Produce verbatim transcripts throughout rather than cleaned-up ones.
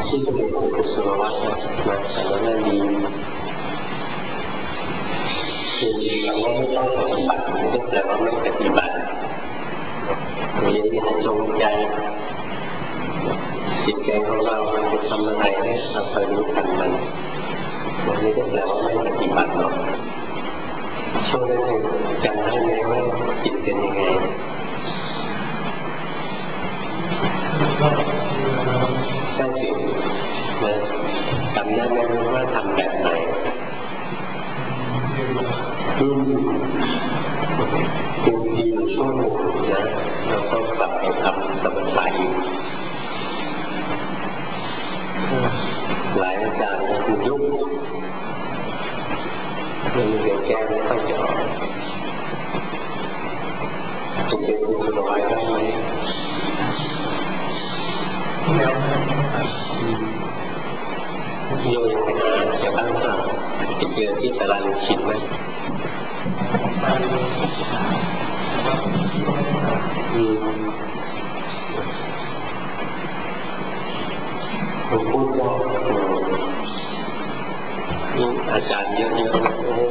ที่จะเป็นกุศลวัตรนะแต่ว่านั่นดีคือเราว่าไม่ต้องปฏิบัติไม่ได้แต่ว่าไม่ปฏิบัติตัวเองให้จงใจจิตใจของเรามันจะทำอะไรให้เราคอยรู้ทันมันมันไม่ได้แปลว่าไม่ปฏิบัติหรอกช่วงนั้นจำได้ไหมว่าจิตเป็นยังไงใช่สินะจำได้ไหมว่าทำแบบไหนอืมคือดีอยู่ช่วงหนึ่งนะเราต้องกลับไปทำสมถะอีกหลายอาจารย์ก็คือยุ่งมันเรียนแก้ไม่ค่อยจะออกจะเป็นกุศลวัตรได้ไหมโยยังไปหาแต่บ้างเปล่าจะเจอที่ตลาดชินไหมอืมผมพูดว่านี่อาจารย์เยอะๆโอ้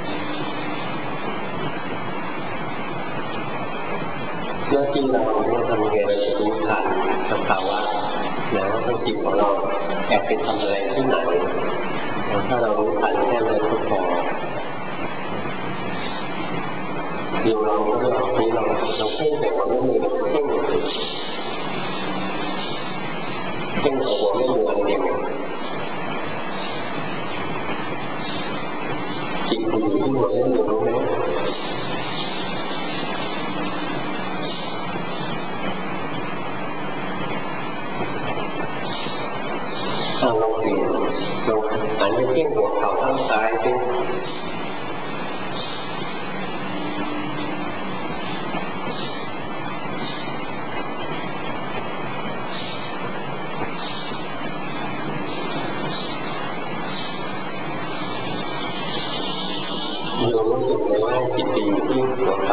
หน้าที่เราเนี่ยทำยังไงเราจะรู้ทันสภาวะนะว่าจิตของเราแอบไปทำอะไรที่ไหนถ้าเรารู้ทันแค่นั้นก็พอเดี๋ยวเราก็เอาที่เราเราเพ่งแต่หัวไม่มีเราเพ่งเพ่งแต่หัวไม่มีอะไรเดียวจิตอยู่ที่หัวไม่มีรู้ไหมเราลองเปลี่ยนเราหันไปเพ่งหัวเข่าข้างซ้ายสิเรารู้สึกเลยว่าจิตไปอยู่ที่หัวเข่า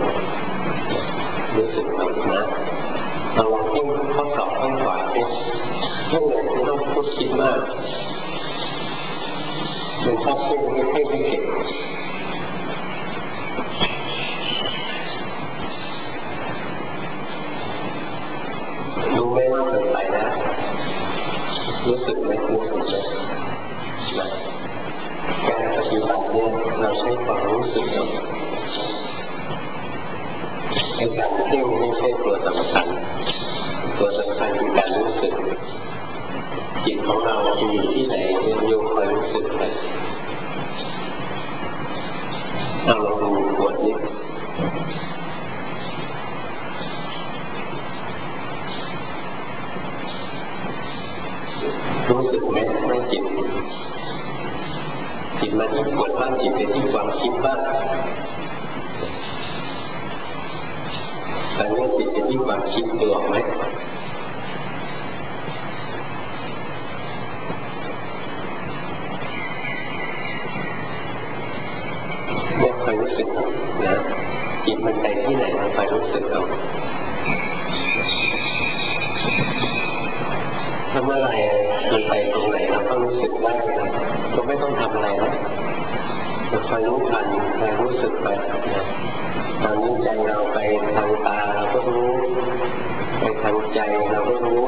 รู้สึกไหมนะเราลองเพ่งข้อศอกข้างขวาสิเพ่งเลยไม่ต้องพูดคิดมากมันชอบเพ่งไม่เพ่งไม่เก่งรู้ไหมว่าเกิดไปนะรู้สึกไหมรู้สึกไหมนะการปฏิบัติเนี่ยเราใช้ความรู้สึกไอ้การเพ่งไม่ใช่ตัวสำคัญตัวสำคัญคือการรู้สึกจิตของเราจะอยู่ที่ไหนเนี่ยโยมคอยรู้สึกไปเอาลองดูบทนี้รู้สึกไหมไม่จิตจิตมาที่ปวดบ้างจิตไปที่ความคิดบ้างแต่เมื่อจิตไปที่ความคิดตัวไหมเนี่ยคอยรู้สึกนะจิตมันไปที่ไหนเราคอยรู้สึกเอาถ้าเมื่อไรมันไปตรงไหนเราก็รู้สึกได้นะก็ไม่ต้องทำอะไรนะเราคอยรู้ทันคอยรู้สึกไปนะตอนนี้ใจเราไปทางตาเราก็รู้ไปทางใจเราก็รู้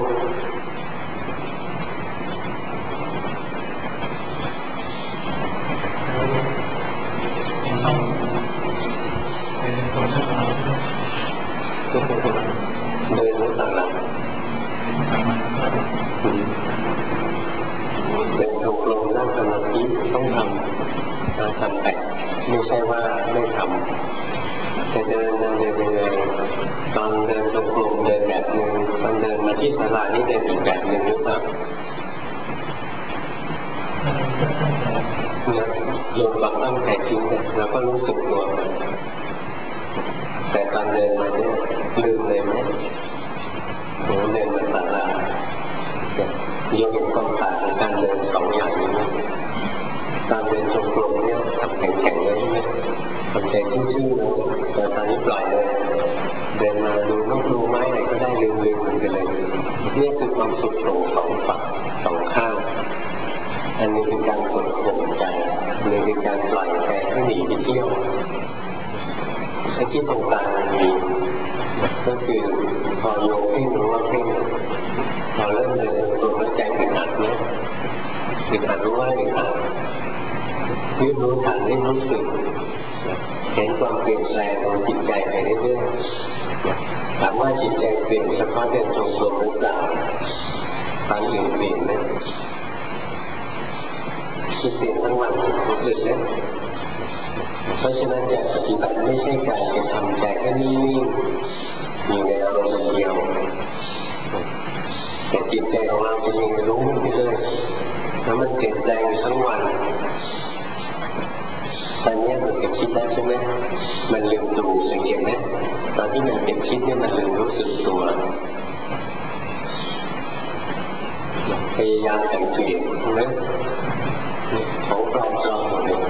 เดินรู้ต่างหลังเป็นถูกลงนั่งสมาธิต้องทำการทำแต่ไม่ใช่ว่าไม่ทำจะเดินเดินเดินยังไงตอนเดินตรงกลมเดินแบบนึงตอนเดินมาที่ศาลานี่เดินอีกแบบนึงหรือเปล่าโยมบางตั้งใจจริงเนี่ยเราก็รู้สึกตัวแต่ตอนเดินมาเนี่ยลืมเลยไหมโหเดินมาศาลาโยมเห็นความต่างในการเดินสองอย่างนี้ตอนเดินจงกรมเนี่ยทำแข็งๆเลยใช่ไหมทำใจชื่อๆเลยแต่ตอนนี้ปล่อยเลยเดินมาดูนกดูไม้อะไรก็ได้ลืมๆมันไปเลยนี่คือความสุขตรงสองฝั่งสองข้างอันนี้เป็นการกดข่มใจอันนี้เป็นการปล่อยใจให้หนีไปเที่ยวไอ้ที่ตรงกลางมีก็คือพอโยกเพ่งรู้ว่าเพ่งพอเริ่มเดินตัวแล้วใจเป็นอัดเนี่ยเป็นอัดรู้ว่าเป็นอัดรีบรู้ทันรีบรู้สึกเห็นความเปลี่ยนแปลงของจิตใจไปเรื่อยๆถามว่าจิตใจเปลี่ยนเฉพาะเดินจงกรมหรือเปล่าบางอย่างเปลี่ยนไหมจิตเปลี่ยนทั้งวันรู้สึกไหมเพราะฉะนั้นเนี่ยปฏิบัติไม่ใช่การจะทำใจให้นิ่งๆมีในอารมณ์เดียวแต่จิตใจของเราจะยังรู้ไปเลยแล้วมันเปลี่ยนแปลงทั้งวันตอนนี้มันเป็นคิดได้ใช่ไหมมันลืมดูสังเกตไหมตอนที่มันเป็นคิดเนี่ยมันลืมรู้สึกตัวพยายามสังเกตใช่ไหมของปลอมปลอมหมดเลย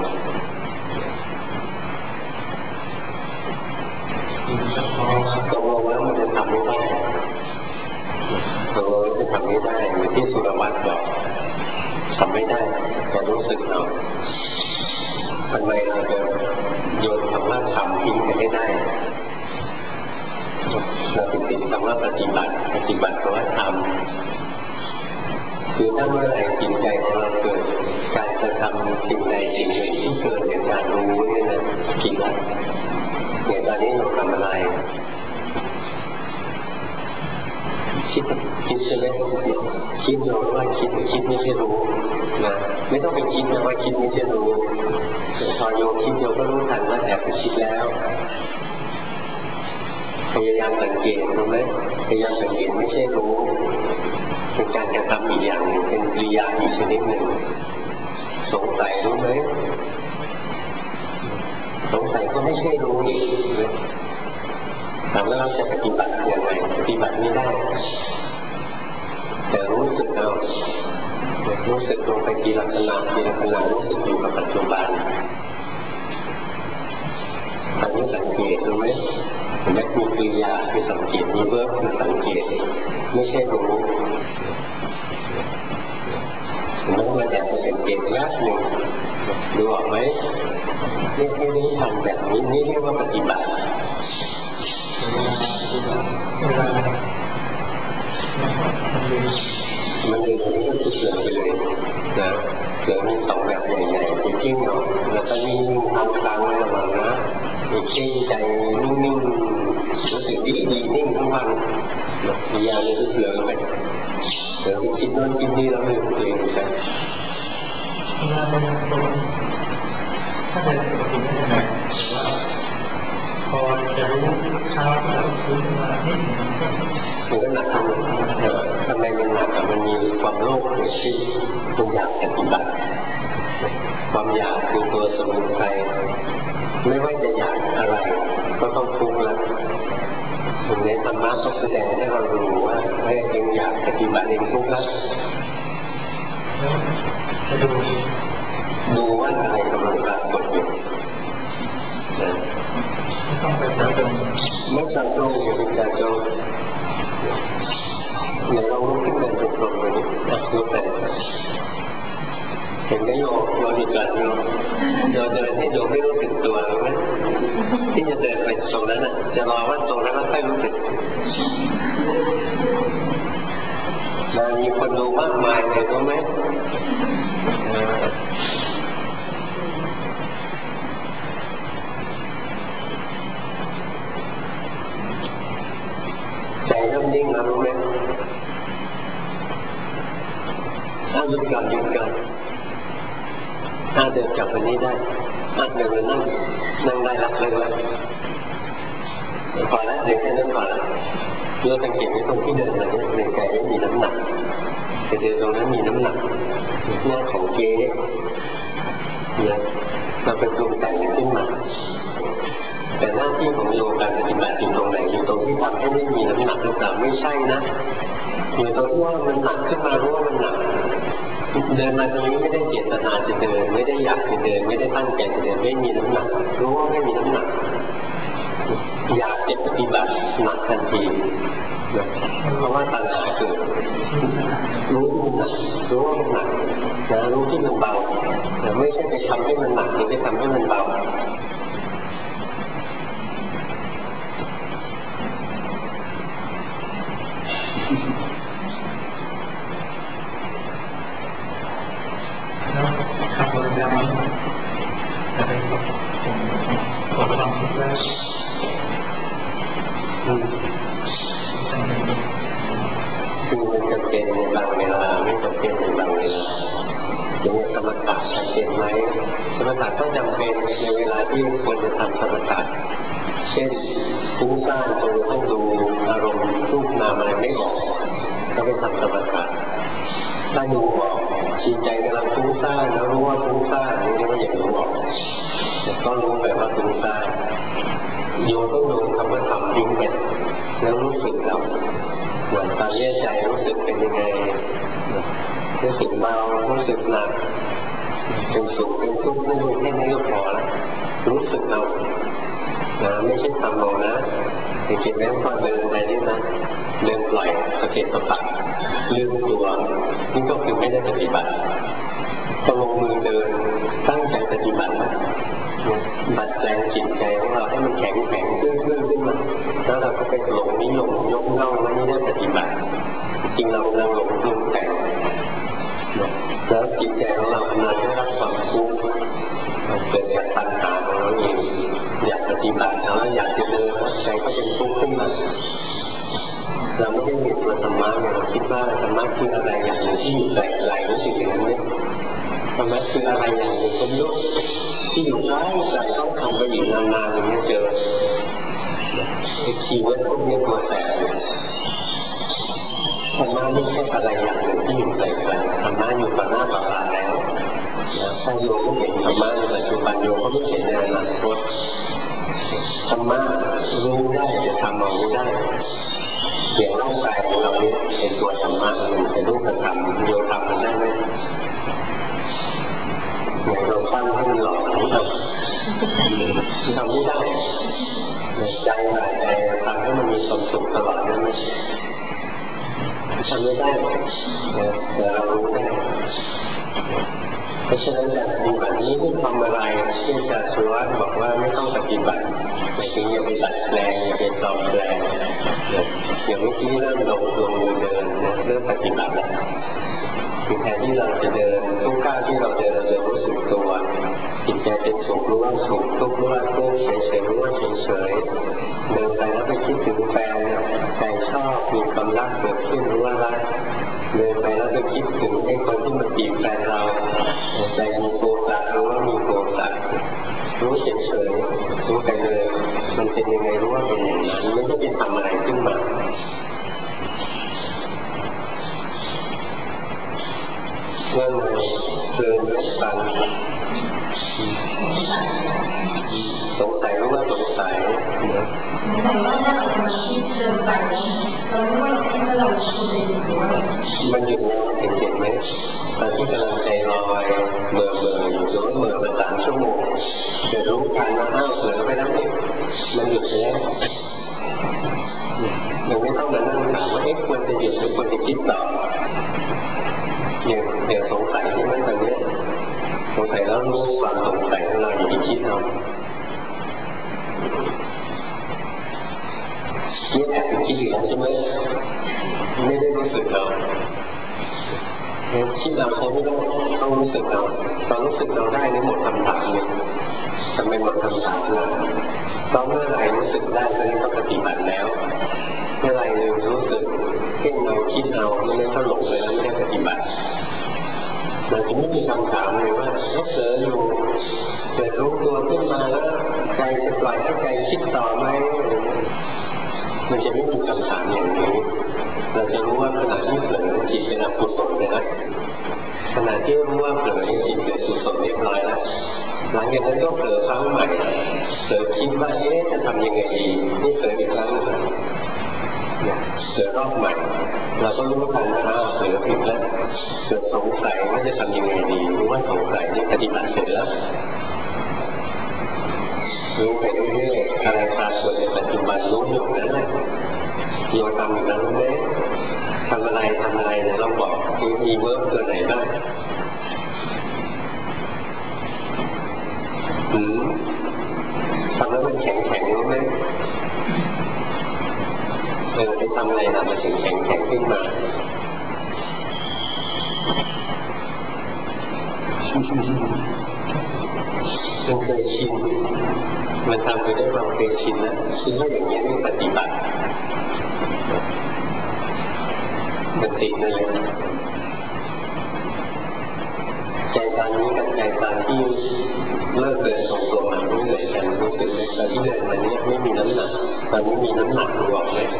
ตกลงแล้วมันจะทำไม่ได้ตกลงจะทำไม่ได้เหมือนที่สุรวัตรบอกทำไม่ได้แต่รู้สึกเราทำไมเราจะโยนคำว่าทำทิ้งไปไม่ได้เราติดติดคำว่าปฏิบัติปฏิบัติเพราะว่าทำคือถ้าเมื่อไหร่จิตใจของเราเกิดการจะทำสิ่งใดสิ่งหนึ่งที่เกิดจากการรู้นี่นะกินละเนี่ยตอนนี้เราทำอะไรคิดคิดใช่ไหมคิดโยนว่าคิดคิดไม่ใช่รู้นะไม่ต้องไปคิดนะว่าคิดไม่ใช่รู้พอโยคิดโยก็รู้ทันว่าแอบไปคิดแล้วพยายามสังเกตรู้ไหมพยายามสังเกตไม่ใช่รู้เป็นการกระทำอีกอย่างหนึ่งเป็นกิริยาอีกชนิดหนึ่งสงสัยรู้ไหมสงสัยก็ไม่ใช่รู้อีกถามว่าเราจะปฏิบัติอย่างไรปฏิบัติไม่ได้แต่รู้สึกเอารู้สึกลงไปทีละขณะทีละขณะรู้สึกอยู่กับปัจจุบันตอนนี้สังเกตรู้ไหมแม้มีกิริยาคือสังเกตมีเวิร์บคือสังเกตไม่ใช่รู้แล้วมันแอบไปสังเกตแวบหนึ่งดูออกไหมนี่ให้รู้ทันแบบนี้นี่เรียกว่าปฏิบัติมันเองนี้ก็คือเสื่อมไปเลยนะเสื่อมมีสองแบบใหญ่ๆจริงๆเนาะแล้วก็นิ่งๆทำครั้งไว้ระวังนะอีกที่ใจนิ่งๆรู้สึกดีดีนิ่งทั้งวันมีอย่างนี้ก็เสื่อมไปเสื่อมไปคิดโน่นคิดนี่แล้วไม่รู้ตัวเองใจถ้าเดินปกติไม่ได้แบบว่าพอจะรู้เช้าแล้วรู้มานิดหนึ่งมันก็หนักทำทำไมมันหนักมันมีความโลภเกิดขึ้นมันอยากปฏิบัติความอยากคือตัวสมุทัยไม่ว่าจะอยากอะไรก็ต้องทุกข์แล้วในธรรมะก็แสดงให้เรารู้ว่าเฮ้ยเองอยากปฏิบัติเองทุกข์แล้วดูดูว่าอะไรกำลังปรากฏอยู่ไม่จับตรงอย่าไปจับตรงในเราลุกขึ้นเดินจงกรมไปนี่นะรู้แต่เห็นไหมโยโยดีกันโยโยเดินให้โยไม่รู้สึกตัวรู้ไหมที่จะเดินไปตรงนั้นน่ะจะรอว่าตรงนั้นก็ค่อยรู้สึกเรามีคนดูมากมายเลยรู้ไหมใจเริ่มนิ่งแล้วรู้ไหมถ้าหยุดก่อนหยุดก่อนถ้าเดินกลับไปนี้ได้ถ้าเดินไปนั่งนั่งได้ละเลยว่าพอแล้วเดินแค่นั้นพอแล้วเราสังเกตว่าตรงที่เดินมาเนี่ยเดินใจไม่มีน้ำหนักแต่เดินตรงนั้นมีน้ำหนักหน้าของเก๊เนี่ยเราเป็นปรุงแต่งขึ้นมาแต่หน้าที่ของโยการปฏิบัติอยู่ตรงไหนอยู่ตรงที่ทำให้ไม่มีน้ำหนักหรือเปล่าไม่ใช่นะอยู่ตรงที่ว่ามันหนักขึ้นมารู้ว่ามันหนักเดินมาตรงนี้ไม่ได้เจตนาจะเดินไม่ได้อยากจะเดินไม่ได้ตั้งใจจะเดินไม่มีน้ำหนักรู้ว่าไม่มีน้ำหนักอยากจะปฏิบัติหนักทันทีเพราะว่าตัณหาเกิดรู้นะรู้ว่ามันหนักนะรู้ที่มันเบาแต่ไม่ใช่ไปทำให้มันหนักหรือไปทำให้มันเบาแล้วคำบริกรรมจะเป็นผมผมความคิดว่าคือมันจะเป็นในบางเวลาไม่จำเป็นในบางเวลาอย่างสมถะจำเป็นไหมสมถะต้องจำเป็นในเวลาที่ควรจะทำสมถะเช่นฟุ้งซ่านจนต้องดูอารมณ์รูปนามอะไรไม่ออกก็ไปทำสมถะถ้าดูออกจิตใจกำลังฟุ้งซ่านแล้วรู้ว่าฟุ้งซ่านนี่ก็อย่างรู้ออกแต่ก็รู้แบบว่าฟุ้งซ่านโยต้องโยนคำว่าทำทิ้งไปแล้วรู้สึกเราเหมือนตอนนี้ใจรู้สึกเป็นยังไงรู้สึกเบารู้สึกหนักเป็นสุขเป็นทุกข์ไม่รู้แค่นี้ก็พอแล้วรู้สึกเรานะไม่ใช่ทำเรานะจริงๆแล้วพอเดินไปนี่นะเดินปล่อยสเก็ตสปัดลืมตัวนี่ก็คือไม่ได้ปฏิบัติพอลงมือเดินตั้งใจปฏิบัตินะบัดแปลงจิตใจของเราให้มันแข็งแข็งตื้นๆขึ้นมาแล้วเราก็ไปหลงนิยมยกย่องไม่ได้ปฏิบัติจริงเราเราหลงปรุงแต่งแล้วจิตใจของเรากำลังได้รับความทุกข์เกิดจากปัญหาของเราเองอยากปฏิบัติแล้วอยากจะเดินใจก็เป็นทุกข์ขึ้นมาเราไม่ได้เห็นตัวธรรมะเราคิดว่าธรรมะคืออะไรอย่างหนึ่งที่อยู่แต่ไหลรู้สึกอย่างนั้นเนี่ยธรรมะคืออะไรอย่างหนึ่งก็ไม่รู้ที่อยู่ใกล้ใจต้องทำไปอีกนานๆอย่างนี้เจอไอ้คีย์เวิร์ดพวกนี้ตัวแสบธรรมะไม่ใช่อะไรอย่างหนึ่งที่อยู่ใจใจธรรมะอยู่ต่อหน้าต่อตาแล้วถ้าโยมไม่เห็นธรรมะในปัจจุบันโยมก็ไม่เห็นในอนาคตธรรมะรู้ได้จะทำเอารู้ได้อย่างร่างกายของเราเนี่ยเป็นตัวธรรมะมันเป็นรูปธรรมโยมทำมันได้ไหมอย่างเราปั้นให้มันหล่อนี่เราทำไม่ได้ใจหายใจทำให้มันมีความสุขตลอดนั่นทำไม่ได้แต่เรารู้ได้เพราะฉะนั้นการปฏิบัตินี้ไม่ทำอะไรที่อาจารย์สุวัฒน์บอกว่าไม่ต้องปฏิบัติหมายถึงอย่าไปตัดแปลงอย่าไปปลอมแปลงอย่างเมื่อกี้เริ่มลงลงมือเดินเริ่มปฏิบัติแล้วคือแทนที่เราจะเดินทุกก้าวที่เราเดินเราจะรู้สึกตัวจิตใจเป็นสุขรู้ว่าสุขทุกข์รู้ว่าทุกข์เฉยๆรู้ว่าเฉยๆเดินไปแล้วไปคิดถึงแฟนใจชอบมีความรักเกิดขึ้นรู้ว่ารักเดินไปแล้วไปคิดถึงไอ้คนที่มาจีบแฟนเราใจมีโกรธรู้ว่ามีโกรธรู้เฉยๆรู้ไปเลยมันเป็นยังไงรู้ว่าเป็นอย่างนั้นไม่ได้ไปทำอะไรขึ้นมาเรื่องอะไรเดินฟังสงสัยรู้ว่าสงสัยนะแต่ว่าถ้าเรามาคิดเดินไปเราไม่ว่าคิดว่าเราคุยหรือว่ามันหยุดแล้วเห็นเห็นไหมตอนที่กำลังใจลอยเมื่อเมื่ออยู่หรือว่าเมื่อมาสามชั่วโมงจะรู้ทันว่าอ้าวเผลอไปแล้วเนี่ยมันหยุดไปแล้วยังไม่ต้องมานั่งถามว่าเอ๊ะควรจะหยุดหรือควรจะคิดต่ออย่างเดี๋ยวสงสัยที่มันตอนนี้สงสัยแล้วรู้ความสงสัยของเราอยู่ที่คิดเรานี่แอบไปคิดอยู่แล้วใช่ไหมไม่ได้รู้สึกเราคิดเราใช้ไม่ได้ต้องรู้สึกเราตอนรู้สึกเราได้นี่หมดคำถามเลยทำไมหมดคำถามเลยตอนเมื่อไหร่รู้สึกได้ตอนนี้ก็ปฏิบัติแล้วเมื่อไหร่รู้สึกเพ่งเราคิดเราไม่ได้ก็หลงเลยแล้วไม่ได้ปฏิบัติเราจะไม่มีคำถามเลยว่าถ้าเจออยู่เกิดรู้ตัวขึ้นมาแล้วใจจะปล่อยให้ใจคิดต่อไหมมันจะไม่มีคำถามอย่างนี้เราจะรู้ว่าขณะที่เผลอจิตเป็นอกุศลเลยนะขณะที่รู้ว่าเผลอจิตเกิดกุศลเรียบร้อยแล้วหลังจากนั้นก็เผลอครั้งใหม่เผลอคิดว่าเอ๊ะจะทำยังไงดีนี่เผลออีกครั้งเกิดรอบใหม่เราก็รู้ทันนะเผลอผิดแล้วเกิดสงสัยว่าจะทำยังไงดีรู้ว่าสงสัยนี่ปฏิบัติเสร็จแล้วรู้ไปเรื่อยๆอะไรปรากฏในปัจจุบันรู้อยู่นั้นแหละโยทำอยู่นั้นไหมททำอะไรทำอะไรนะลองบอกมีเวิร์กตัวไหนบ้างหืมทำแล้วมันแข็งแข็งรู้ไหมเออไปทำอะไรนะมันถึงแข็งแข็งขึ้นมามันเคยชินมันทำไปด้วยความเคยชินนะคิดว่าอย่างนี้ไม่ปฏิบัติมันติดเลยใจตอนนี้กับใจตอนที่เลิกเดินตรงตัวมันไม่เหมือนกันรู้สึกไหมตอนที่เดินมานี้ไม่มีน้ำหนักตอนนี้มีน้ำหนักรวมเลย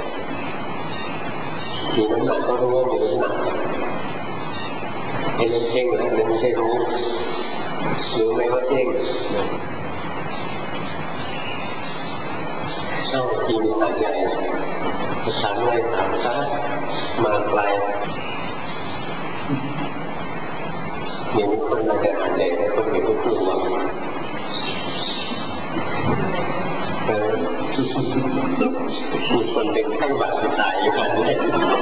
มีน้ำหนักก็รู้ว่ามีน้ำหนักไอ้เรื่องเพ่งนะไม่ใช่รู้รู้ไหมว่าเพ่งเช่าทีมสัตว์ใหญ่ถามอะไรถามซะมาไกลเดี๋ยวนี้คนมาแต่หันใหญ่แต่คนมีทุกข์หวังเออมีคนเป็นไข้หวัดตายอยู่กันเลย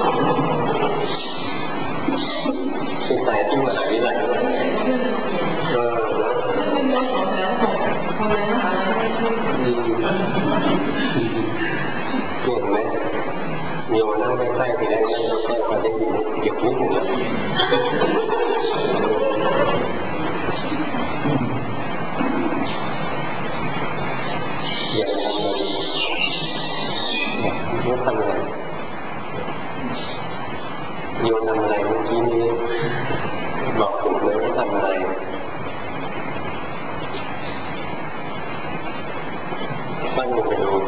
คือตายที่มหาวิทยาลัยเออเก่งไหมโยนั่งใกล้ๆทีแรกนั่งใกล้ๆพอได้ยินเก็บนิดหนึ่งอย่าทำอะไรไม่ทำอะไรโยทำอะไรเมื่อกี้นี้บอกถูกเลยไม่ทำอะไรตั้งลงไปดู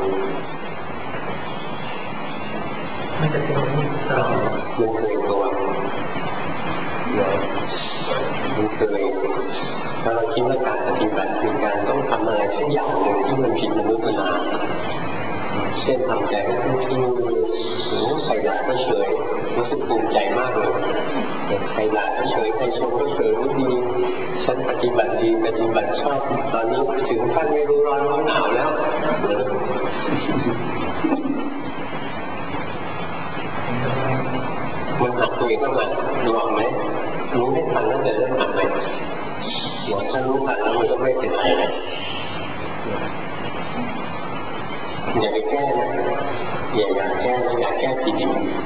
มันจะเป็นต่อมันเคยตัวนะมันเคยถ้าเราคิดว่าการปฏิบัติคือการต้องทำอะไรสักอย่างหนึ่งที่มันผิดมนุษย์มนาเช่นทำใจให้ทุ่งๆหรือใครด่าก็เฉยรู้สึกภูมิใจมากเลยใครด่าก็เฉยใครชมก็เฉยรู้ดีฉันปฏิบัติดีปฏิบัติชอบตอนนี้ถึงขั้นไม่รู้ร้อนรู้หนาวแล้วมันหักตัวเองเข้ามาดูออกไหมรู้ไม่ทันแล้วจะเริ่มหักไหมถ้ารู้ทันแล้วมันก็ไม่เป็นไรเลยอย่าไปแก้นะอย่าอยากแก้นะอยากแก้ผิด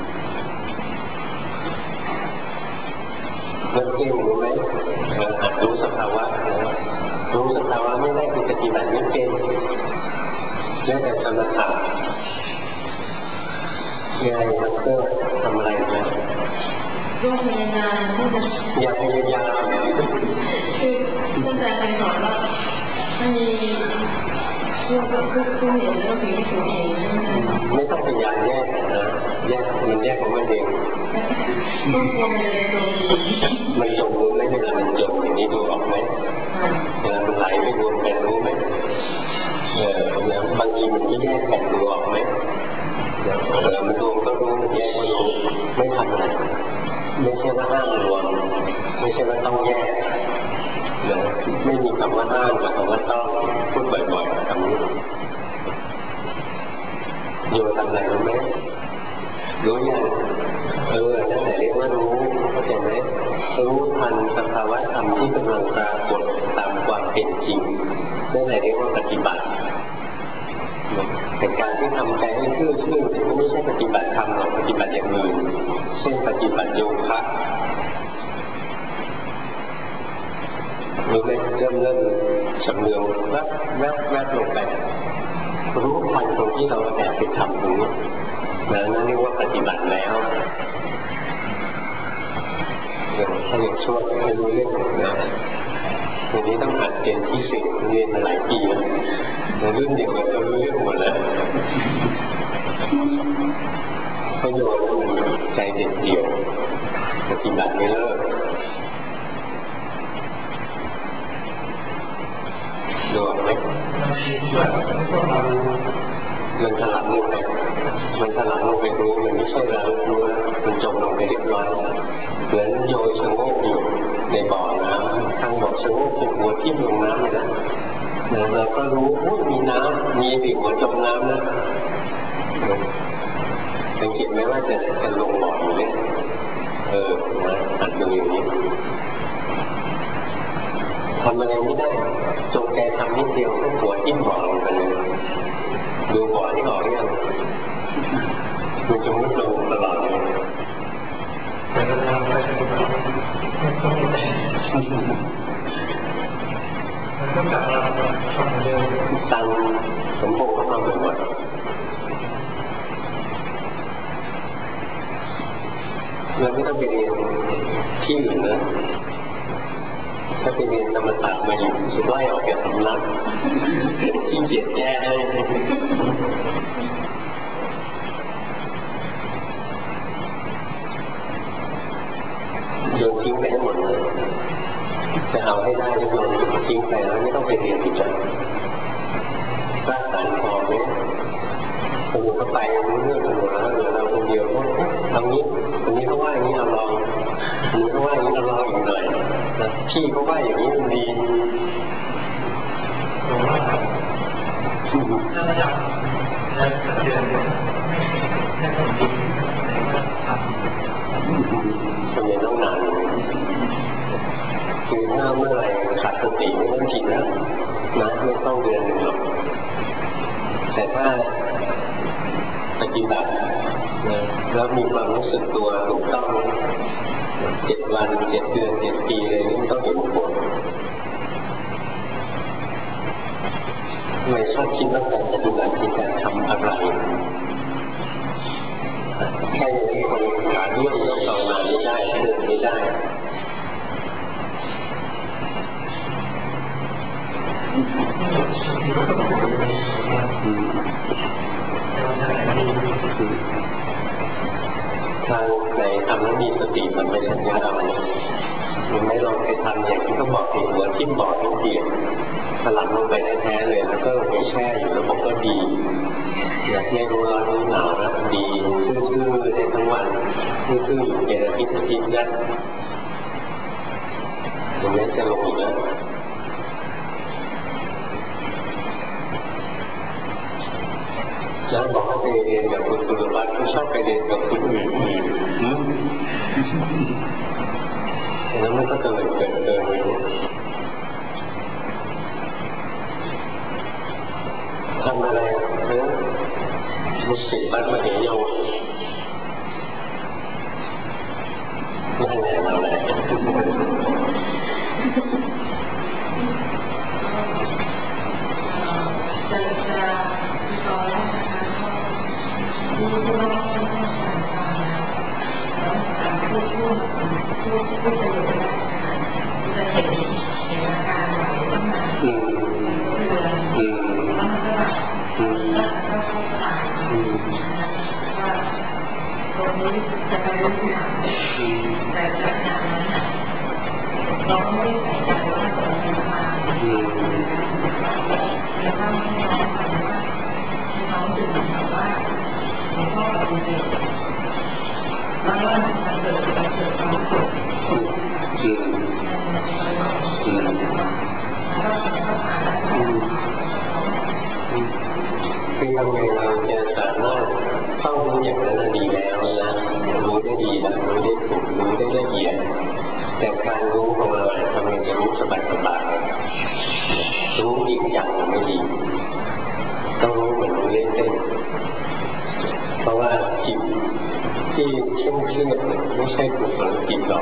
มันเก่งรู้ไหมหัดรู้สภาวะนะรู้สภาวะไม่ได้คือปฏิบัติไม่เป็นแล้วแต่สมถะยายมันก็ทำอะไรนะก็พยายามที่จะอย่าพยายามคือตั้งแต่ใครสอนว่ามันมีพวกผู้ผู้เห็นแล้วผีที่ถูกเองไม่ต้องพยายามแยกนะแยกมันแยกของมันเองต้องควรจะเป็นตัวมันจมรู้ไหมเวลามันจมอย่างนี้ดูออกไหมเวลามันไหลไปรวมกันรู้ไหมเออแล้วบางทีมันไม่แยกกันดูออกไหมเวลามันรวมก็รู้มันแยกก็รู้ไม่ทำอะไรไม่ใช่ว่าห้ามรวมไม่ใช่ว่าต้องแยกนะไม่มีคำว่าห้ามกับคำว่าต้องพูดบ่อยๆคำนี้โยทำอะไรรู้ไหมรู้ยังเออนั่นแหละเรียกว่ารู้เข้าใจไหมรู้ทันสภาวะธรรมที่กำลังปรากฏตามความเป็นจริงนั่นแหละเรียกว่าปฏิบัติแต่การที่ทำใจให้ซื่อซื่อไม่ใช่ปฏิบัติธรรมหรอกปฏิบัติอย่างอื่นเช่นปฏิบัติโยคะรู้ไหมเริ่มเริ่มสำเนียงแวบแวบแวบลงไปรู้ทันตรงที่เราแอบไปทำตรงนี้นั่นเรียกว่าปฏิบัติแล้วถ้าอย่างช่วยไม่รู้เรื่องนะวันนี้ต้องหัดเรียนพิเศษเรียนมาหลายปีแล้วในรุ่นเดียวกันก็รู้เรื่องหมดแล้วประโยชน์ใจเด็ดเดี่ยวปฏิบัติไม่เลิกดูออกไหมมันถลำลงไปมันถลำลงไปรู้มันไม่ใช่เรารู้แล้วมันจมลงไปเรียบร้อยเหมือนโยชะโงกอยู่ในบ่อน้ำทางบ่อชะโงกเป็นหัวทิ่มลงน้ำเลยนะเราก็รู้ว่ามีน้ำมีสิ่งหัวจมน้ำนะสังเกตไหมว่าจะจะลงบ่ออยู่เนี่ยปรุงตลอดเลยแต่เวลาไปปฏิบัติมันก็ไม่ได้มันก็กลับมาทำเร็วตังสมบูรณ์ก็ทำบ่อยเราไม่ต้องไปเรียนที่อื่นนะถ้าไปเรียนธรรมศาสตร์มาอยู่สุดไล่ออกจากสำนักที่เกียดแย่เลยโยนทิ้งไปให้หมดเลยจะเอาให้ได้โยนทิ้งไปแล้วไม่ต้องไปเรียนอีกแล้วสร้างสรรค์พอไหมคนอื่นก็ไปรู้เรื่องกันหมดแล้วเหลือเราคนเดียวก็ทำนี้คนนี้เขาว่าอย่างนี้เราลองคนนี้เขาว่าอย่างนี้เราลองอีกหน่อยนะพี่เขาว่าอย่างนี้มันดีผมว่าถ้าจำและเรียนให้คนดีทำทำไมต้องนานคือถ้าเมื่อไหร่ขาดสติไม่ต้องกินแล้วนะไม่ต้องเดือนหนึ่งหรอกแต่ถ้าปฏิบัติแล้วมีความรู้สึกตัวถูกต้องเจ็ดวันเจ็ดเดือนเจ็ดปีเลยนี่ต้องเห็นผลไม่ชอบคิดว่าการปฏิบัติคือการทำอะไรแค่นี้คนขาเยื่อยกต่อมาไม่ได้เดินไม่ได้ทางไหนทำแล้วมีสติมันไม่สัญญาอะไรมันไม่ลองไปทำอย่างที่เขาบอกหัวทิ่มบ่อทิ่มเดียดสลับลงไปแท้ๆเลยแล้วก็ไปแช่อยู่แล้วบอกก็ดีอยากให้รู้ร้อนรู้หนาวนะดีซื่อๆได้ทั้งวันซื่อๆอยู่เป็นอาทิตย์อาทิตย์นะตรงนี้จะลงอีกแล้วแล้วบอกว่าไปเรียนกับคุณกุลวัฒน์ก็ชอบไปเรียนกับคุณอื่นๆแล้วมันก็จะเลยเกิดเกิดไปทำอะไรนะมุสลิมบ้านมาเหยงนั่นแหละเราแหละจะจะตอนแรกนะคะรู้ว่าไม่ต้องการแล้วการพูดพูดพูดพูดประโยชน์จะเห็นเห็นอาการไหลขึ้นมาอืมอืมแล้วมันก็อืมแล้วก็เข้าใจอืมว่าตรงนี้จะไปรู้ที่ไหนแต่แต่อย่างนั้นเราไม่ได้ใส่ใจว่าจะเป็นมาอืมแล้วก็ไม่น้องฟังว่าน้องดื่มแบบว่าหลวงพ่อปฏิเสธแล้วก็มันเกิดมันเกิดความสุขอืมอืมแล้วก็เข้ามาอืมคือทำไงเราจะสามารถเข้ารู้อย่างนั้นดีแล้วนะรู้ได้ดีแล้วรู้ได้ถูกรู้ได้ละเอียดแต่การรู้ของเราทำไงจะรู้สบายสบายรู้จริงจังไม่ดีต้องรู้เหมือนรู้เล่นๆเพราะว่าจิตที่เคร่งเครียดไม่ใช่กุศลจิตหรอก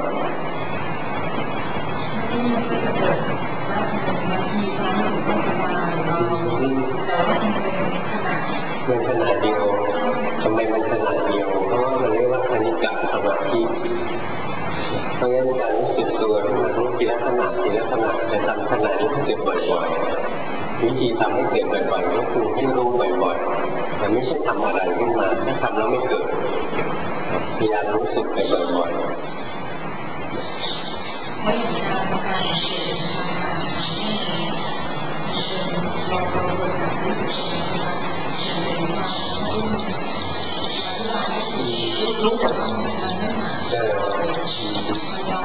มันขนาดเดียวทำไมมันขนาดเดียวเพราะว่ามันเรียกว่าคณิกะสมาธิเพราะงั้นการรู้สึกตัวที่มันรู้ทีละขนาดทีละขนาดจะทำขนาดนี้ให้เกิดบ่อยๆวิธีทำให้เกิดบ่อยๆก็คือให้รู้บ่อยๆแต่ไม่ใช่ทำอะไรขึ้นมาถ้าทำแล้วไม่เกิดพยายามรู้สึกไปบ่อยๆไม่ใช่การทำการเกิดเราเราเกิดจากรู้สึกรู้จักมันได้ไหมเราเรา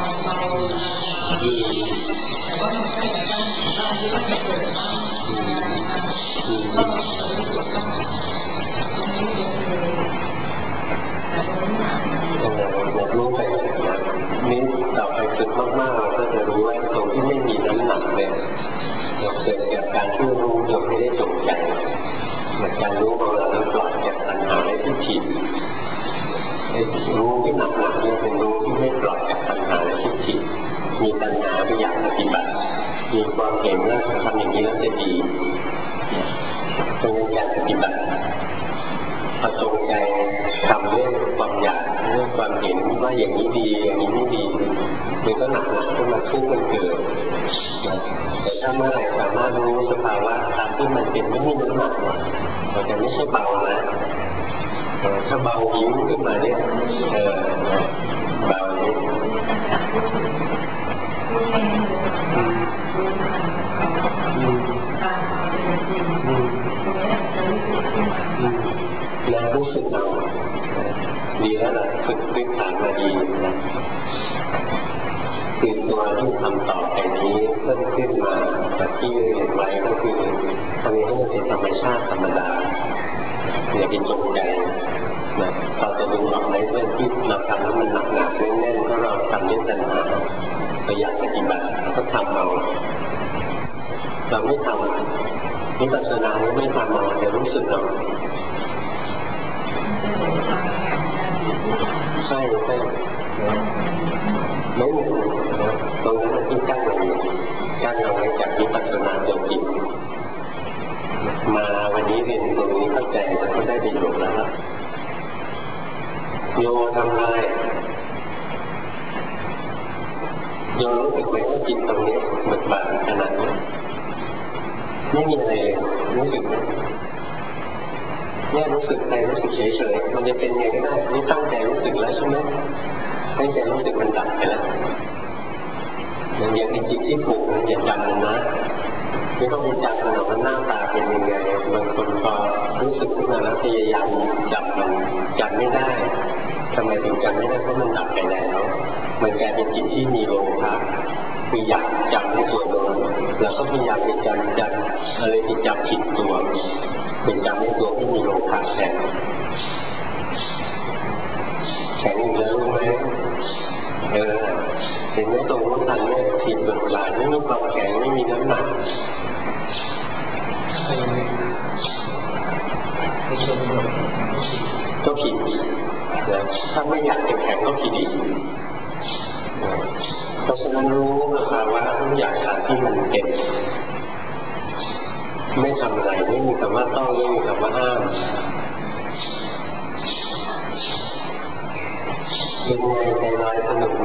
แต่ว่ามันไม่ได้ตั้งตั้งที่ว่าจะเกิดบ้างก็รู้สึกว่าตรงนี้เป็นเลยแต่ตรงนี้หนักรู้ไปนี่ต่อไปฝึกมากๆเราก็จะรู้ว่าตรงที่ไม่มีน้ำหนักเนี่ยเราเกิดจากการที่รู้โดยไม่ได้จงใจเหมือนการรู้ของเราปลอดจากปัญหาและทิฏฐิรู้ที่หนักๆเนี่ยเป็นรู้ที่ไม่ปลอดจากปัญหาและทิฏฐิมีปัญหาก็อยากปฏิบัติมีความเห็นว่าทำอย่างนี้แล้วจะดีตรงนี้อยากปฏิบัติพอจงใจทำเรื่องความอยากเรื่องความเห็นว่าอย่างนี้ดีอย่างนี้ไม่ดีมันก็หนักหนักขึ้นมาทุกข์มันเกิดแต่ถ้าเมื่อไหร่สามารถรู้สภาวะตามที่มันเป็นไม่มีน้ำหนักมันจะไม่ใช่เบานะถ้าเบาหิวขึ้นมาเนี่ยเออเบาเนี่ยแล้วรู้สึกเราดีแล้วล่ะฝึกพื้นฐานมาดีนะคือตัวที่ทำต่อไปนี้เพิ่มขึ้นมาจากที่เรียนไว้ก็คือทำให้มันเป็นธรรมชาติธรรมดาอย่าไปจงใจนะเราจะดึงออกในเรื่องที่เราทำให้มันหนักหนาแน่นๆเพราะเราทำด้วยตัณหาเราอยากปฏิบัติก็ทำเราเราไม่ทำวิปัสสนาไม่ทำเราแต่รู้สึกเราใช่ใช่ไม่เหมือนนะตรงนั้นที่กั้นเราอยู่กั้นเราไว้จากวิปัสสนาตัวจริงมาวันนี้เรียนตรงนี้เข้าใจแล้วก็ได้ประโยชน์แล้วโยทำไรโยรู้สึกไหมว่าจิตตรงนี้หมดบาดขนาดนี้ไม่มีอะไรเลยรู้สึกไหมเนี่ยรู้สึกใจรู้สึกเฉยๆมันจะเป็นไงก็ได้นี่ตั้งใจรู้สึกแล้วใช่ไหมตั้งใจรู้สึกมันดับไปแล้วอย่างอย่างจิตที่ถูกมันอย่าจำมันนะไม่ต้องไปจำมันหรอกว่าหน้าตาเป็นยังไงบางคนพอรู้สึกขึ้นมาแล้วพยายามจำมันจำไม่ได้ทำไมถึงจำไม่ได้เพราะมันดับไปแล้วมันกลายเป็นจิตที่มีโลภะคืออยากจำในตัวโลภแล้วก็พยายามไปจำจำอะไรที่จำผิดตัวเป็นจำในตัวที่มีโลภะแทนแข็งอีกแล้วรู้ไหมเออเห็นไหมตรงนั้นทันเนี่ยผิดบทบาทไม่มีความแข็งไม่มีน้ำหนักก็ผิดนะถ้าไม่อยากจะแข็งก็ผิดอีกเพราะฉะนั้นรู้สภาวะทุกอย่างที่มันเป็นไม่ทำอะไรไม่มีคำว่าต้องไม่มีคำว่าห้ามเป็นไงใจลอยสนุกไหม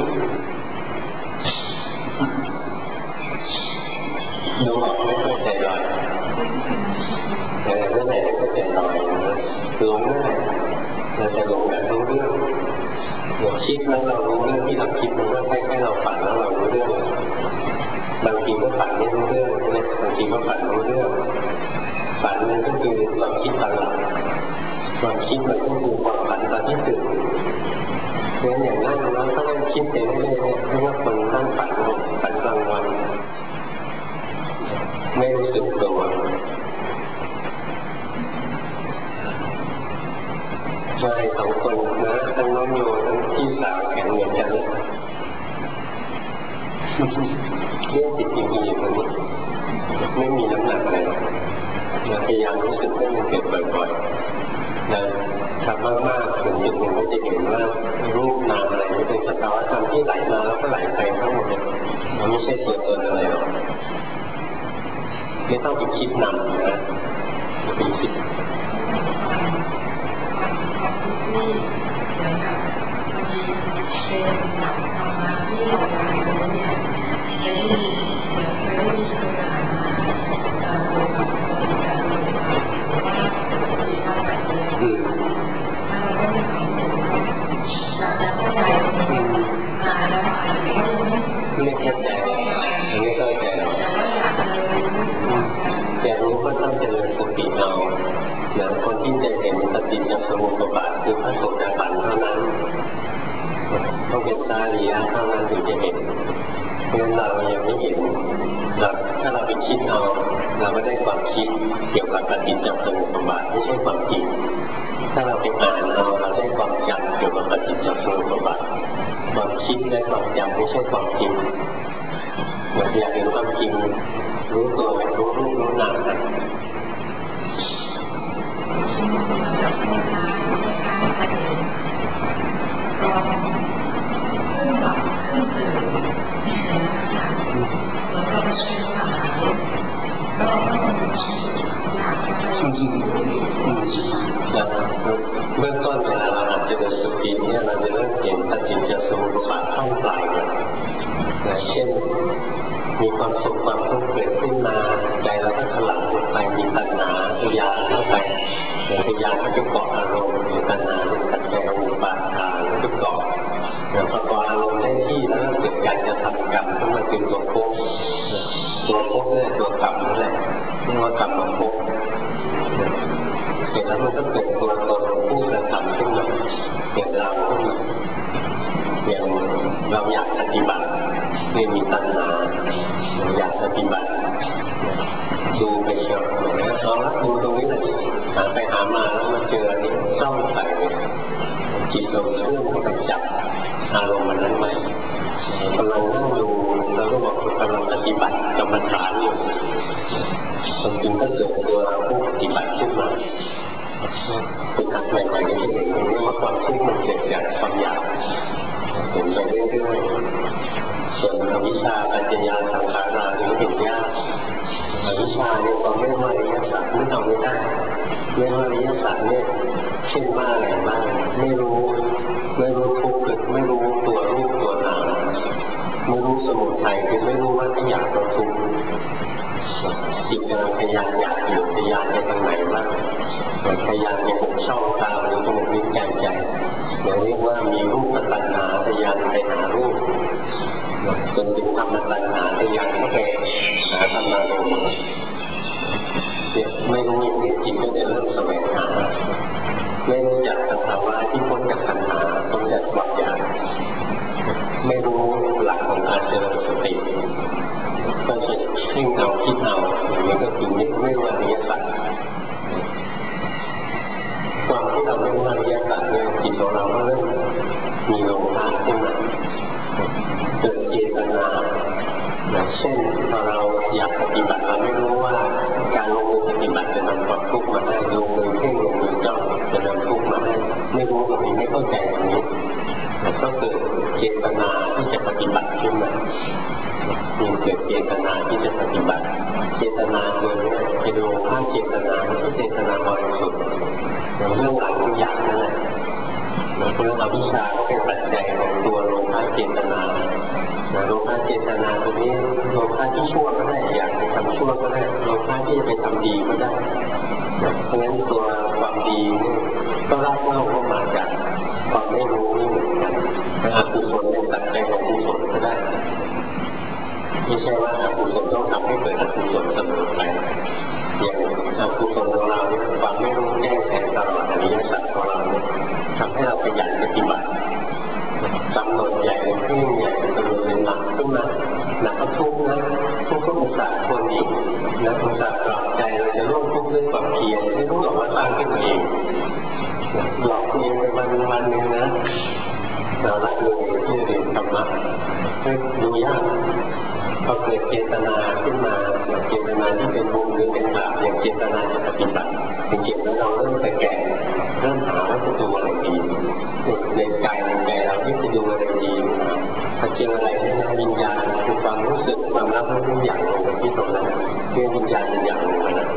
ดูออกไหมว่าใจลอยแต่เรื่องไหนก็ใจลอยหลงได้เราจะหลงแบบรู้เรื่องอย่าคิดแล้วเรารู้เรื่องที่เราคิดมันก็แค่เราฝันแล้วเรารู้เรื่องบางทีก็ฝันไม่รู้เรื่องบางทีก็ฝันรู้เรื่องฝันมันก็คือความคิดตอนหลับความคิดมันก็คือความฝันตอนที่ตื่นเพราะอย่างนั้นเราก็ต้องคิดไปเรื่อยๆเพราะว่าคนนั่งฝันฝันกลางวันไม่รู้สึกตัวใช่สองคนนะทั้งน้องโยทั้งพี่สาวแข็งเหมือนกันเรื่องจิตจริงๆอย่างนี้ไม่มีน้ำหนักอะไรพยายามรู้สึกให้มันเกิดบ่อยๆนะทำมากๆถึงจุดหนึ่งก็จะเห็นว่ารูปนามอะไรนี่เป็นสภาวะธรรมที่ไหลมาแล้วก็ไหลไปทั้งหมดเลยมันไม่ใช่ตัวตนอะไรหรอกไม่ต้องไปคิดนำนะไปคิดที่เหมือนกับเป็นหลักธรรมะที่เราได้รู้เนี่ยได้ยินเหมือนเคยได้ยินตัวอย่างมาการโยกกับการโยกว่าปฏิภาณแบบนี้ถ้าเราได้ยินของเราจะเข้าใจมาแล้วอาจจะไม่ไม่เข้าใจไม่เข้าใจหรอกอยากรู้ก็ต้องเจริญสติเอาอย่างคนที่จะเห็นปฏิจจสมุปบาทคือพระโสดาบันเท่านั้นต้องเป็นตาลียะเท่านั้นถึงจะเห็นเพราะฉะนั้นเรายังไม่เห็นเราถ้าเราไปคิดเอาเราไม่ได้ความคิดเกี่ยวกับปฏิจจสมุปบาทไม่ใช่ความจริงถ้าเราไปอ่านเอาเราได้ความจำเกี่ยวกับปฏิจจสมุปบาทความคิดและความจำไม่ใช่ความจริงเราอยากเห็นความจริงรู้ตัวรู้รูปรู้นามนะติเนี่ยเราจะเริ่มเห็นตัดสินจากสมุทบาทช่องปลายเลยนะเช่นมีความสุขความทุกข์เกิดขึ้นมาใจเราก็ถลำลงไปมีตัณหาทะยานเข้าไปทะยานก็จะเกาะอารมณ์มีตัณหาเป็นปัจจัยของอุปาทานก็จะเกาะพอเกาะอารมณ์ได้ที่แล้วเกิดการจะทำกรรมขึ้นมาเป็นตัวภพตัวภพเนี่ยตัวกรรมนั่นแหละเรียกว่ากรรมภพเสร็จแล้วมันก็เกิดตัวตนผู้กระทำขึ้นมาอย่างเราอย่างเราอยากปฏิบัติไม่มีตัณหาอยากปฏิบัติดูไปเชียวนะเอาละดูตรงนี้เลยหาไปหามาแล้วมาเจอนี่จ้องใส่จิตเราเชื่อมเข้าไปจับอารมณ์มันนั้นไว้กำลังนั่งดูเราก็บอกกำลังปฏิบัติกรรมฐานอยู่ความจริงก็เกิดตัวผู้ปฏิบัติขึ้นมาเป็นหัดใหม่ๆที่เห็นว่าความทุกข์มันเกิดจากความอยากเห็นไปเรื่อยๆส่วนอวิชชาปัจจยาสังขารานี่เห็นยากอวิชชาเนี่ยพอไม่ว่าอริยสัจไม่เอาไม่ได้ไม่ว่าอริยสัจเนี่ยเช่นว่าอะไรบ้างไม่รู้ไม่รู้ทุกข์ไม่รู้ตัวรูปตัวนามไม่รู้สมุทัยคือไม่รู้ว่าที่อยากตัวทุกข์จิตกำลังพยายามอยากอยู่พยายามจะทางไหนบ้างพยายามจะหกช่องตาหรือจมูกลิ้นกายใจเรียกว่ามีรูปตัณหาพยายามไปหารูปจนถึงธรรมตัณหาพยายามไปหาธรรมารมณ์ไม่รู้อย่างนี้จิตก็จะเริ่มแสวงหาไม่รู้จักสภาวะที่พ้นจากตัณหาพ้นจากความอยากไม่รู้หลักของการเจริญสติก็จะเพ่งเอาคิดเอาอย่างนี้ก็คือไม่ว่าอริยสัจความที่เราไม่ว่าอริยสัจเนี่ยจิตของเราก็เริ่มมีโลภะขึ้นมาเกิดเจตนาอย่างเช่นพอเราอยากปฏิบัติเราไม่รู้ว่าการลงมือปฏิบัติจะนำความทุกข์มาให้ลงมือเพ่งลงมือจ้องจะนำทุกข์มาให้ไม่รู้ตรงนี้ไม่เข้าใจตรงนี้ก็เกิดเจตนาที่จะปฏิบัติขึ้นมามีเกิดเจตนาที่จะปฏิบัติเจตนาตัวนี้เป็นโลภะเจตนาที่เจตนาบริสุทธิ์อย่างเรื่องหลังทุกอย่างนั่นแหละเพราะอวิชชาเป็นปัจจัยของตัวโลภะเจตนาโลภะเจตนาตัวนี้โลภะที่ชั่วก็ได้อยากไปทำชั่วก็ได้โลภะที่จะไปทำดีก็ได้เพราะฉะนั้นตัวความดีก็รากเหง้าเข้ามาจากความไม่รู้นี่เหมือนกันอกุศลเป็นปัจจัยของกุศลก็ได้ไม่ใช่ว่าอกุศลต้องทำให้เกิดอกุศลเสมอไปอย่างอกุศลของเราเนี่ยความไม่รู้แจ้งแทงตลอดอริยสัจของเราเนี่ยทำให้เราขยันปฏิบัติกำหนดใหญ่เป็นเพ่งใหญ่เป็นตัวเป็นหนักขึ้นมาหนักก็ทุกข์นะทุกข์ก็อุตส่าห์ทนอีกนะอุตส่าห์ปรับใจเราจะร่วมทุกข์ด้วยความเพียรไม่รู้หรอกว่าสร้างขึ้นมาเองหลอกตัวเองไปวันวันหนึ่งนะเราละเลยที่เรียนธรรมะดูยากพอเกิดเจตนาขึ้นมาเจตนาที่เป็นบุญหรือเป็นบาปอย่างเจตนาจะปฏิบัติเป็นจิตของเราเริ่มสแกนเริ่มหาว่าจะดูอะไรดีในกายในใจเราที่จะดูอะไรดีถ้าเจออะไรที่วิญญาณคือความรู้สึกความรับรู้ทุกอย่างลงไปที่ตรงนั้นเพื่อวิญญาณเป็นอย่างลงไปนะ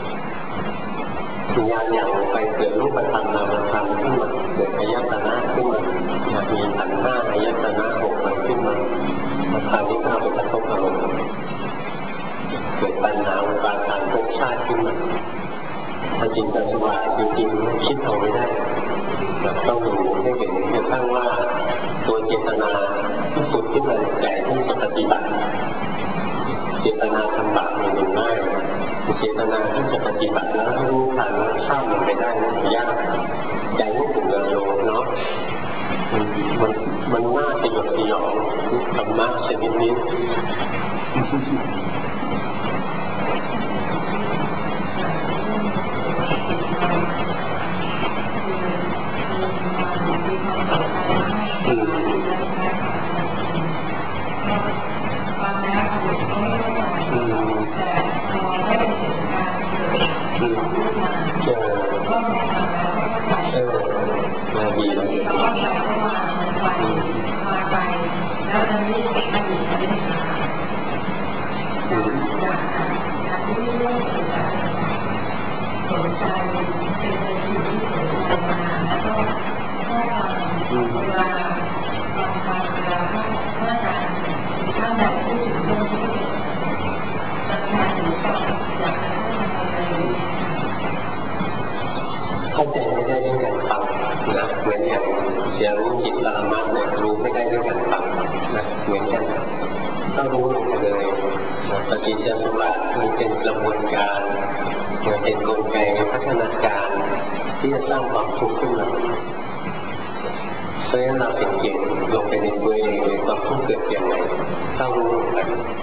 วิญญาณอย่างลงไปเกิดรูปธรรมนามธรรมขึ้นมาเกิดอายตนะขึ้นมามีขันธ์ห้าอายตนะหกมันขึ้นมาคราวนี้ก็ไปกระทบอารมณ์เกิดปัญหาอุปาทานภพชาติขึ้นมาถ้าจริงจะสว่างจริงๆคิดเอาไม่ได้ต้องดูให้เห็นกระทั่งว่าตัวเจตนาที่สุดที่มันใจที่จะปฏิบัติเจตนาทำบาปมันดูง่ายเจตนาที่จะปฏิบัติแล้วให้รู้ทันแล้วข้ามมันไปได้มันยากใจไม่ถึงอารมณ์เนาะมันมันน่าสยดสยองธรรมะชนิดนี้แล้วตอนนี้อดีตอดีตขาจากจากที่ไม่ได้สนใจสนใจเป็นสิ่งที่สนใจมาแล้วก็แค่ความเข้าใจไม่ได้ด้วยการฟังนะเหมือนอย่างจะรู้จิตปรมัตถ์เนี่ยรู้ไม่ได้ด้วยการฟังนะเหมือนกันต้องรู้ลงไปเลยปฏิจจสมุปบาทมันเป็นกระบวนการมันเป็นกลไกพัฒนาการที่จะสร้างความทุกข์ขึ้นมาเพราะฉะนั้นเราสังเกตลงไปในตัวเองในความทุกข์เกิดอย่างไรต้องรู้ลงไป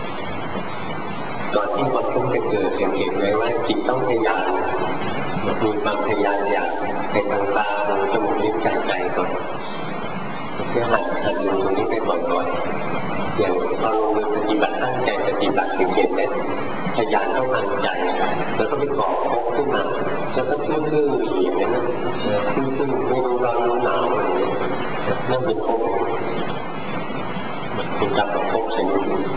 ก่อนที่ความทุกข์จะเกิดสังเกตไว้ว่าจิตต้องพยายามมีความพยายามอยากในทางตาหูจมูกลิ้นกายใจก่อนเพื่อหัดหัดดูตรงนี้ไปบ่อยๆอย่างพอลงมือปฏิบัติตั้งใจปฏิบัติสังเกตไหมพยายามต้องตั้งใจแล้วก็ไปก่อภพขึ้นมาแล้วก็ซื่อๆอย่างนี้นะซื่อๆไม่รู้ร้อนรู้หนาวอะไรนี้นั่นเป็นภพเป็นจับกับภพชนิดนี้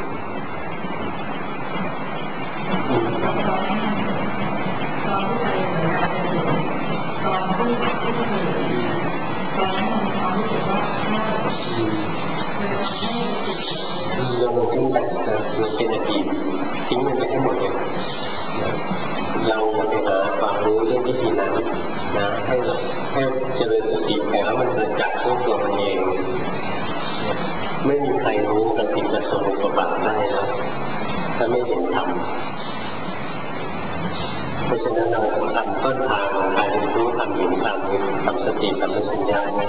ตอนที่ที่เกิดตอนนั้นมีความรู้สึกว่าน่าจะคือให้เราทิ้งแต่เราเป็นอดีตทิ้งมันไปให้หมดเลยเราไปหาความรู้เรื่องวิธีนั้นนะให้ให้เจริญสติไปแล้วมันเกิดจากตัวตัวมันเองไม่มีใครรู้สติกับสมุปบาทได้นะถ้าไม่เห็นธรรมเพราะฉะนั้นเราทำต้นทางของการเรียนรู้ทำเห็นธรรมทำสติทำสัญญาเนี่ย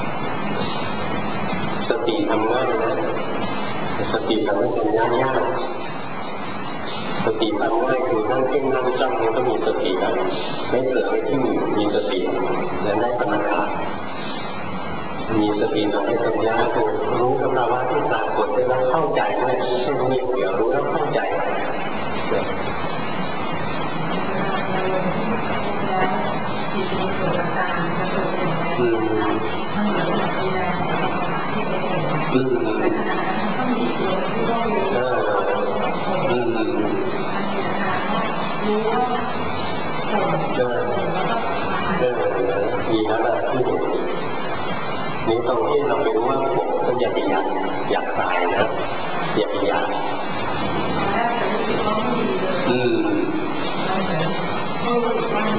สติทำง่ายนะสติทำสัญญายากสติทำง่ายคือนั่งเพ่งนั่งจ้องมันก็มีสติแล้วไม่เผลอไปที่มีสติแล้วได้สมถะมีสติสัมปชัญญะคือรู้สภาวะที่ปรากฏได้แล้วเข้าใจด้วยไม่รู้มีเดี๋ยวรู้แล้วเข้าใจอืมอืมเอออืมเออเออดีแล้วล่ะที่นี่ตรงที่เราไปรู้ว่าผมก็อยากอยากอยากตายนะอยากอยากอืมเออ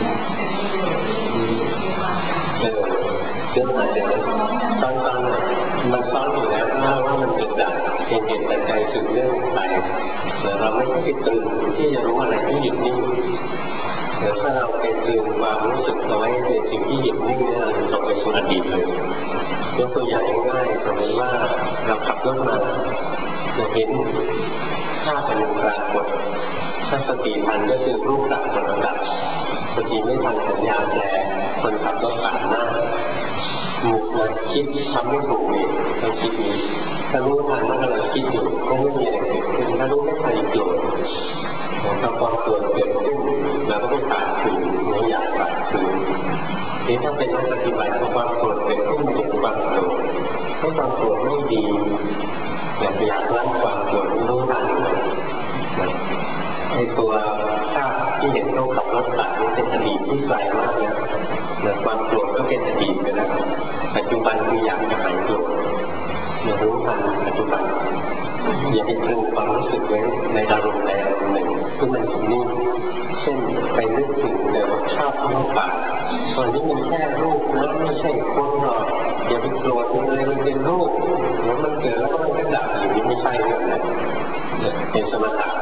เรื่องอะไรเนี่ยตอนตอนมันซ้อนอยู่แล้วนะว่ามันเกิดจากเหตุเหตุปัจจัยสืบเรื่องไปแต่เราไม่ได้ตื่นที่จะรู้อะไรที่หยุดนิ่งเดี๋ยวถ้าเราไปตื่นความรู้สึกเอาไว้ในสิ่งที่หยุดนิ่งเนี่ยเราตกไปสู่อดีตเลยยกตัวอย่างง่ายๆสมมติว่าเราขับรถมาเราเห็นภาพเป็นปรากฏถ้าสติทันก็คือรูปปรากฏระดับสติไม่ทันสัญญาแปลคนขับรถปาดหน้าหมุกมาคิดทำไม่ถูกเลยเราคิดนี้ถ้ารู้ทันว่ากำลังคิดอยู่ก็ไม่มีอะไรเกิดขึ้นถ้ารู้ไม่ทันโกรธถ้าความโกรธเกิดขึ้นเราก็ไม่ปาดคืนไม่อยากปาดคืนนี่ถ้าเป็นนักปฏิบัติความโกรธเกิดขึ้นเป็นความโกรธถ้าความโกรธไม่ดีอยากอยากล้างความโกรธรู้ทันเลยไอ้ตัวภาพที่เห็นเขาขับรถปาดนี่เป็นอดีตที่ไกลมากนะแต่ความโกรธก็เป็นอดีตไปแล้วปัจจุบันคืออยากจะหายโกรธอย่ารู้ทันปัจจุบันอย่าไปตรึงความรู้สึกไว้ในอารมณ์ใดอารมณ์หนึ่งที่มันถึงนิ่งเช่นไปนึกถึงเรื่องชอบรูปปากตอนนี้มันแค่รูปนะไม่ใช่คนหรอกอย่าไปโกรธมันเลยมันเป็นรูปแล้วมันเกิดแล้วก็มันก็ดับอย่างนี้ไม่ใช่เลยนะเป็นสมถะ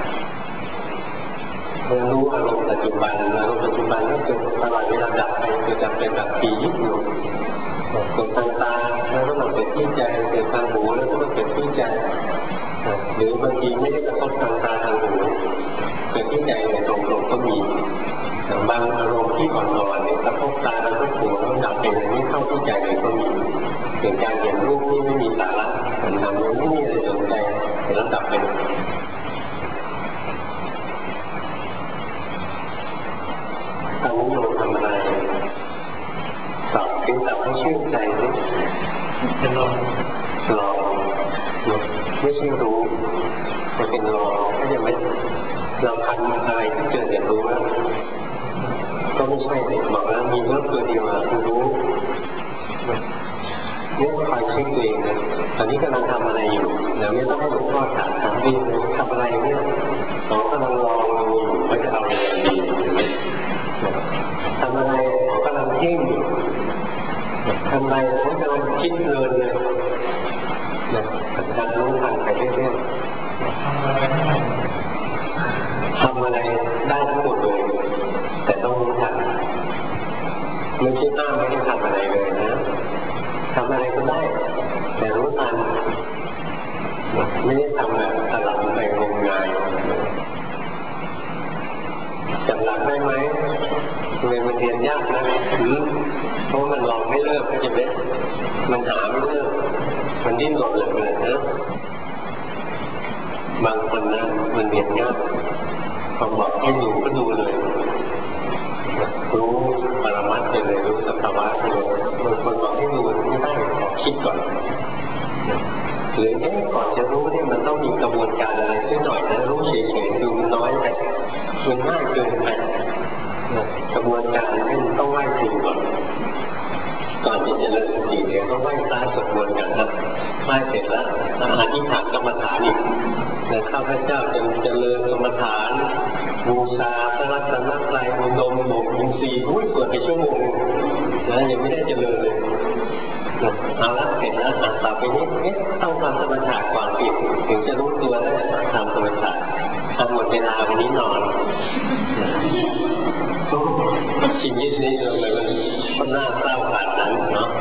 เรารู้อารมณ์ปัจจุบันอารมณ์ปัจจุบันก็คือตลอดเวลาดับไปคือดับเป็นแบบปียิบอยู่เกิดทางตาแล้วก็มันเกิดที่ใจเกิดทางหูแล้วก็มันเกิดที่ใจหรือบางทีไม่ได้กระทบทางตาทางหูเกิดที่ใจในตรงๆก็มีบางอารมณ์ที่อ่อนๆเนี่ยกระทบตาแล้วก็หูแล้วดับเป็นไม่เข้าที่ใจเลยก็มีเกิดการเห็นรูปที่ไม่มีสาระมันทำไม่มีอะไรสนใจแล้วดับไปทำนิยมทำอะไรตอบเป็นตอบให้ชื่นใจนี่จะลองลองไม่ใช่รู้มันเป็นลองถ้ายังไม่เราทำอะไรที่เกิดจากรู้แล้วก็ไม่ใช่เด็กบอกแล้วมีเรื่องตัวเดียวคือรู้เนี่ยคอยเช็คตัวเองนะตอนนี้กำลังทำอะไรอยู่เดี๋ยวไม่ต้องให้หลวงพ่อถามถามดีทำอะไรเนี่ยเรากำลังลองดูอยู่ว่าจะเอาอะไรดีทำอะไรกำลังเพ่งอยู่ทำไรเราจะมันคิดเพลินเลยนะการรู้ทันไปเรื่อยๆทำอะไรได้ทั้งหมดเลยแต่ต้องรู้ทันไม่ใช่ห้ามไม่ได้ทำอะไรเลยนะทำอะไรก็ได้แต่รู้ทันไม่ได้ทำแบบสลับไปงมงายจำหลักได้ไหมเรียนมันเรียนยากนะเพราะมันลองไม่เลิกก็จะเด็ดมันหาไม่เลิกมันดิ้นรนเหลือเกินนะบางคนนะมันเรียนยากพอบอกให้ดูก็ดูเลยรู้ปรมัตถ์ไปเลยรู้สภาวะไปเลยบางคนบอกให้ดูไม่ได้ขอคิดก่อนหรือเอ๊ะก่อนจะรู้เนี่ยมันต้องมีกระบวนการอะไรสักหน่อยนะรู้เฉยๆดูมันน้อยไปมันง่ายเกินไปกระบวนการนี่มันต้องไหว้ครูก่อนก่อนที่จะเจริญสติเดี๋ยวต้องไหว้พระสวดมนต์กันนะไหว้เสร็จแล้วอธิษฐานกรรมฐานอีกแต่ข้าพเจ้าจะเจริญกรรมฐานบูชาพระรัตนตรัยอุดมบ่มอินทรีย์พูดสวดไปชั่วโมงนะยังไม่ได้เจริญเลยเอาละเสร็จแล้วต่อไปนี้เอ๊ะต้องทำสมถะก่อนสิถึงจะรู้ตัวแล้วทำสมถะทำหมดเวลาวันนี้นอนชีวิตนี้เลยมันน่าเศร้าขนาดนั้นเนาะ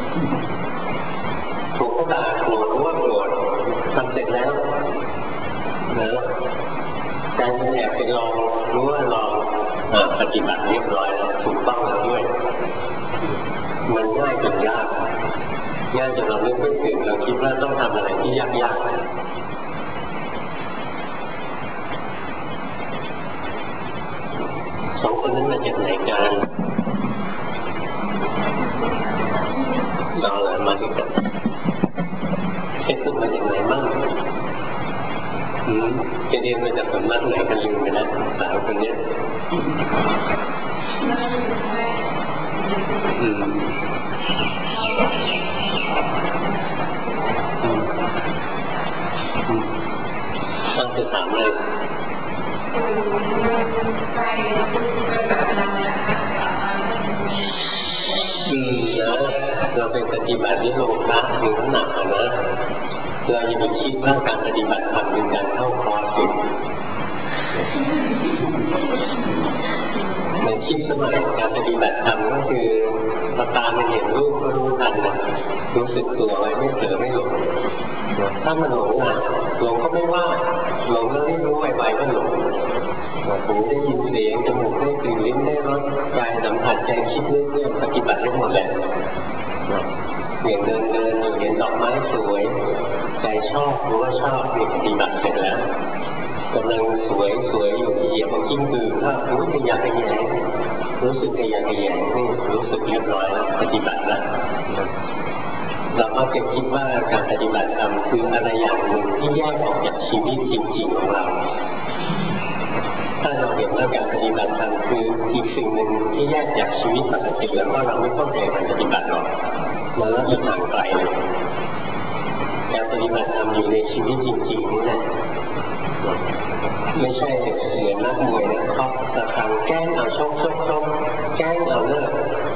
ถูกเขาด่าโกรธรู้ว่าโกรธทำเสร็จแล้วนะใจมันแอบไปลองรู้ว่าลองปฏิบัติเรียบร้อยแล้วถูกต้องแล้วด้วยมันง่ายจนยากง่ายจนเราไม่นึกถึงเราคิดว่าต้องทำอะไรที่ยากๆสองคนนั้นมาจากไหนกันเราเลยมาจากกันเอ๊ะคุณมาจากไหนบ้างอืมจะเรียนมาจากสำนักไหนกันลืมไปนะสาวคนนี้อืมต้องจะถามเลยอืมนะเราเป็นปฏิบัติที่โลภะหรือหนักนะเราอย่าไปคิดว่าการปฏิบัติธรรมเป็นการเข้าคอร์สในคิดสมัยการปฏิบัติธรรมก็คือพอตามันเห็นรูปก็รู้ทันนะรู้สึกตัวไว้ไม่เผลอไม่หลงถ้ามันหลงอ่ะหลงก็ไม่ว่าหลงแล้วไม่รู้ไวๆว่าหลงหูได้ยินเสียงจมูกได้กลิ่นลิ้นได้รสกายสัมผัสใจคิดเรื่องปฏิบัติได้หมดแหละอย่างเดินเดินอยู่เห็นดอกไม้สวยใจชอบรู้ว่าชอบมีปฏิบัติเสร็จแล้วกำลังสวยสวยอยู่เหยียบเอากิ้งกือถ้ารู้ขยักขยายรู้สึกขยักขยายนี่รู้สึกเรียบร้อยแล้วปฏิบัติแล้วเราก็จะคิดว่าการปฏิบัติธรรมคืออะไรอย่างหนึ่งที่แยกออกจากชีวิตจริงๆของเราถ้าเราเห็นว่าการปฏิบัติธรรมคืออีกสิ่งหนึ่งที่แยกจากชีวิตปกติแล้วก็เราไม่เข้าใจการปฏิบัติหรอกมันก็อีกห่างไกลเลยการปฏิบัติธรรมอยู่ในชีวิตจริงๆนี่แหละไม่ใช่เหมือนนักมวยนะเขาตะทางแกล้งเอาชกชกชกแกล้งเอาเลิก